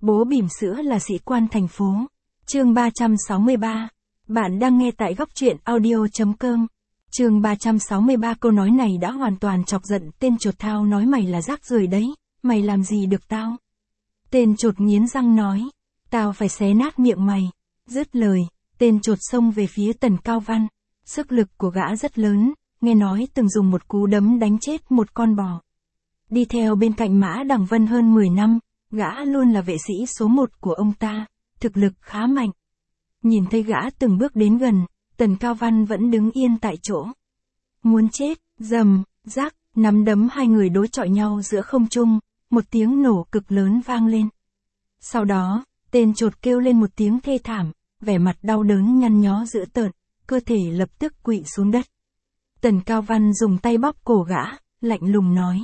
Bố bỉm sữa là sĩ quan thành phố. Chương 363. Bạn đang nghe tại góc truyện audio.com. Chương 363. Câu nói này đã hoàn toàn chọc giận tên chột thao, nói mày là rác rưởi đấy, mày làm gì được tao. Tên chột nghiến răng nói, tao phải xé nát miệng mày. Dứt lời, tên chột xông về phía Tần Cao Văn. Sức lực của gã rất lớn, nghe nói từng dùng một cú đấm đánh chết một con bò. Đi theo bên cạnh Mã Đằng Vân hơn 10 năm, gã luôn là vệ sĩ số 1 của ông ta, thực lực khá mạnh. Nhìn thấy gã từng bước đến gần, Tần Cao Văn vẫn đứng yên tại chỗ. Muốn chết, rầm, rắc, nắm đấm hai người đối chọi nhau giữa không trung, một tiếng nổ cực lớn vang lên. Sau đó, tên chột kêu lên một tiếng thê thảm, vẻ mặt đau đớn nhăn nhó dữ tợn, cơ thể lập tức quỵ xuống đất. Tần Cao Văn dùng tay bóp cổ gã, lạnh lùng nói.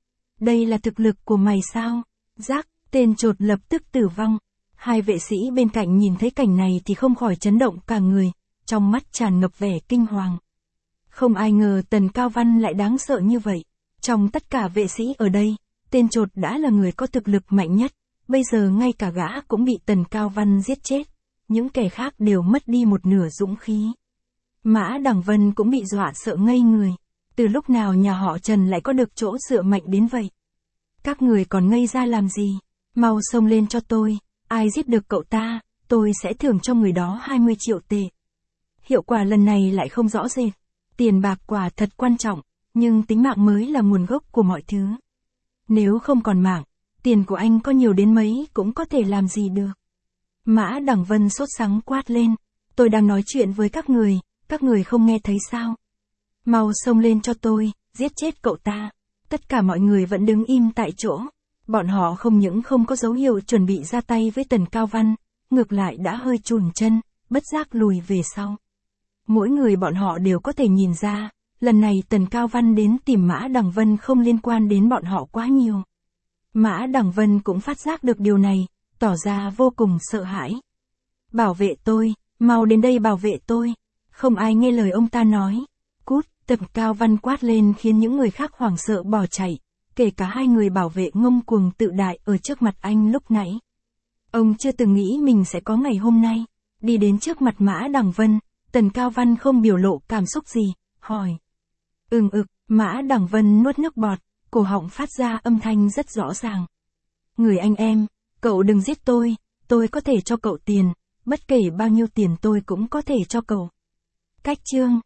Đây là thực lực của mày sao? Rắc, tên chột lập tức tử vong. Hai vệ sĩ bên cạnh nhìn thấy cảnh này thì không khỏi chấn động cả người, trong mắt tràn ngập vẻ kinh hoàng. Không ai ngờ Tần Cao Văn lại đáng sợ như vậy. Trong tất cả vệ sĩ ở đây, tên chột đã là người có thực lực mạnh nhất, bây giờ ngay cả gã cũng bị Tần Cao Văn giết chết. Những kẻ khác đều mất đi một nửa dũng khí. Mã Đằng Vân cũng bị dọa sợ ngây người. Từ lúc nào nhà họ Trần lại có được chỗ dựa mạnh đến vậy? Các người còn ngây ra làm gì? Mau xông lên cho tôi, ai giết được cậu ta, tôi sẽ thưởng cho người đó 20 triệu tệ. Hiệu quả lần này lại không rõ rệt. Tiền bạc quả thật quan trọng, nhưng tính mạng mới là nguồn gốc của mọi thứ. Nếu không còn mạng, tiền của anh có nhiều đến mấy cũng có thể làm gì được. Mã Đằng Vân sốt sắng quát lên, tôi đang nói chuyện với các người không nghe thấy sao? Mau xông lên cho tôi, giết chết cậu ta. Tất cả mọi người vẫn đứng im tại chỗ. Bọn họ không những không có dấu hiệu chuẩn bị ra tay với Tần Cao Văn, ngược lại đã hơi chùn chân, bất giác lùi về sau. Mỗi người bọn họ đều có thể nhìn ra, lần này Tần Cao Văn đến tìm Mã Đằng Vân không liên quan đến bọn họ quá nhiều. Mã Đằng Vân cũng phát giác được điều này, tỏ ra vô cùng sợ hãi. Bảo vệ tôi, mau đến đây bảo vệ tôi. Không ai nghe lời ông ta nói. Cút, Tần Cao Văn quát lên khiến những người khác hoảng sợ bỏ chạy, kể cả hai người bảo vệ ngông cuồng tự đại ở trước mặt anh lúc nãy. Ông chưa từng nghĩ mình sẽ có ngày hôm nay. Đi đến trước mặt Mã Đằng Vân, Tần Cao Văn không biểu lộ cảm xúc gì, hỏi. Mã Đằng Vân nuốt nước bọt, cổ họng phát ra âm thanh rất rõ ràng. Người anh em, cậu đừng giết tôi có thể cho cậu tiền, bất kể bao nhiêu tiền tôi cũng có thể cho cậu. Cách chương